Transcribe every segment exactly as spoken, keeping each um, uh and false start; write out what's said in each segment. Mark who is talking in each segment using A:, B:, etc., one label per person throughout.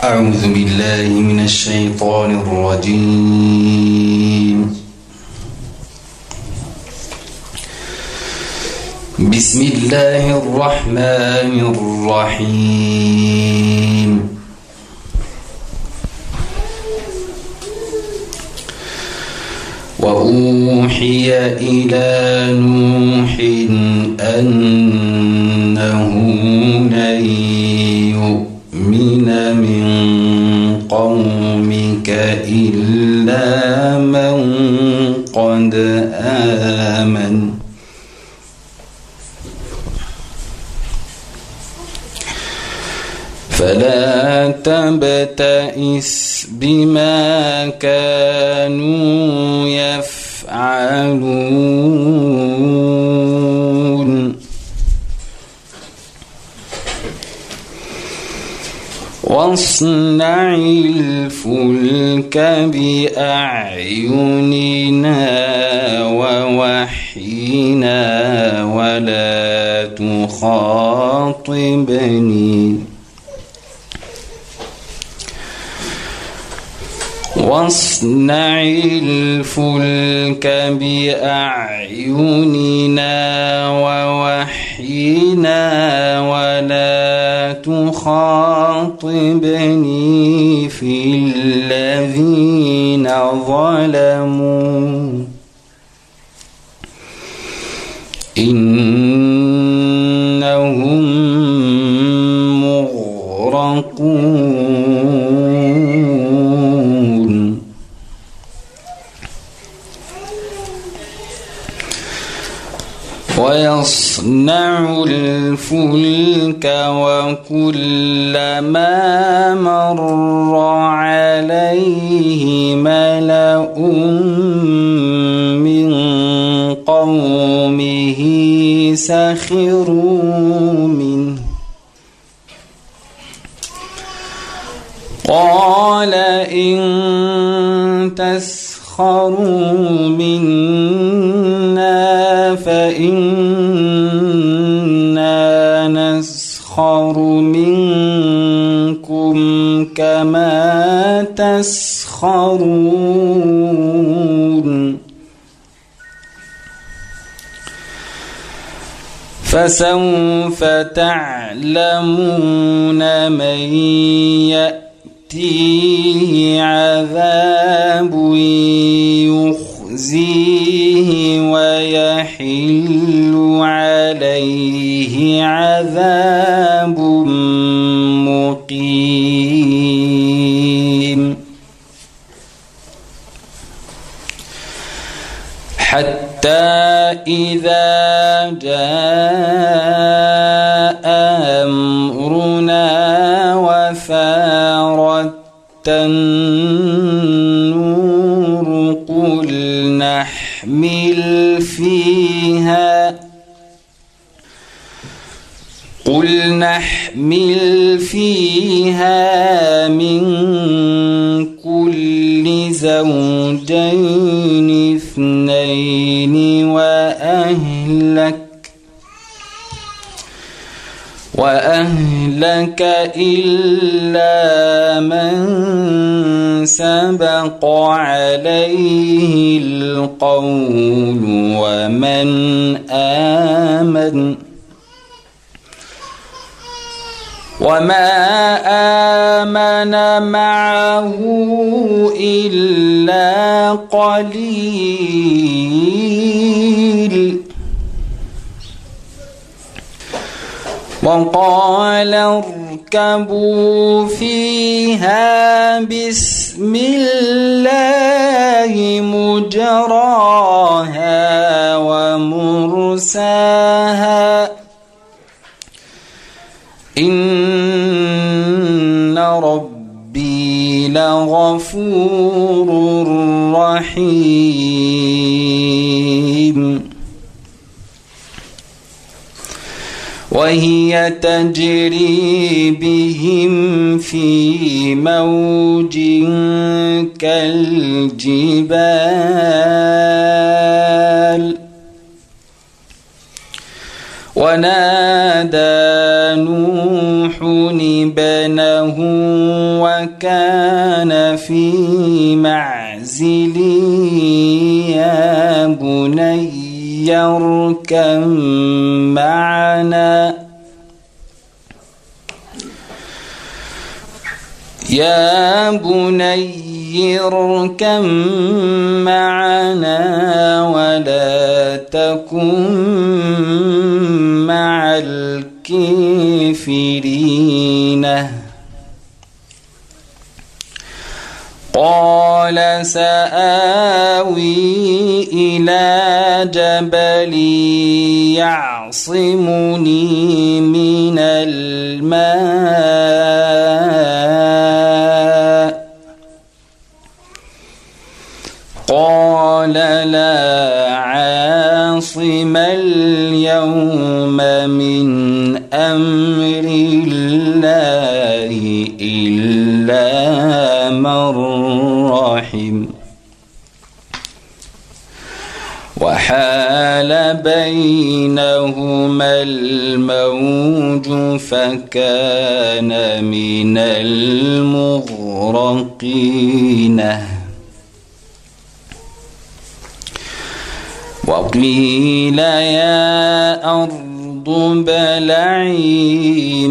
A: أعوذ بالله من الشيطان الرجيم. بسم الله الرحمن الرحيم. وأوحي إلى نوح أنه لن يؤمن من قومك إلا من قد آمن فلا تبتئس بما كانوا يفعلون واصنع الفلك بأعيننا ووحينا ولا تخاطبني واصنع الفلك بأعيننا ووحينا ولا تخاطبني في الذين ظلموا إنهم مغرقون. ويصنع الفلك وكلما مر عليه ملأ من قومه سخروا منه قال إن تسخروا منا فإنا نسخر منكم كما تسخرون فسوف تعلمون من يأتيه عذاب يخزيه ويحل عليه عذاب مقيم حتى إذا جاء أمرنا وفارت النور قل نحمل فيها قل نحمل فيها من كل زوجين اثنين وأهلك وأهلك إلا من سبق عليه القول ومن آمن وما آمن معه إلا قليل. وقال اركبوا فيها بسم الله مجراها ومرساها إن ربي لغفور رحيم. وهي تجري بهم في موج كالجبال ونادى نوح ابنه وكان في معزل يا بني اركب معنا يا بني اركب معنا ولا تكن مع الكافرين. قال سآوي إلى جبل يعصمني من الماء قال لا عاصم اليوم من أمر الله إلا من رحم وحال بينهما الموج فكان من المغرقين. وقيل يا أرض ابلعي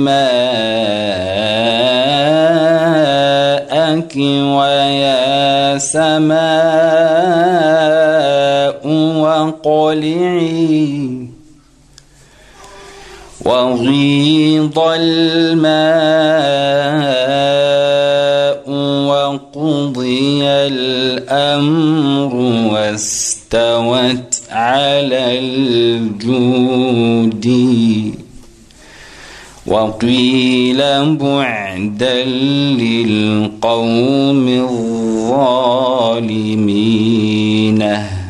A: ماءك ويا سماء وقلعي وغيض الماء وقضي الأمر واستوت على الجود وقيل بعدا للقوم الظالمين.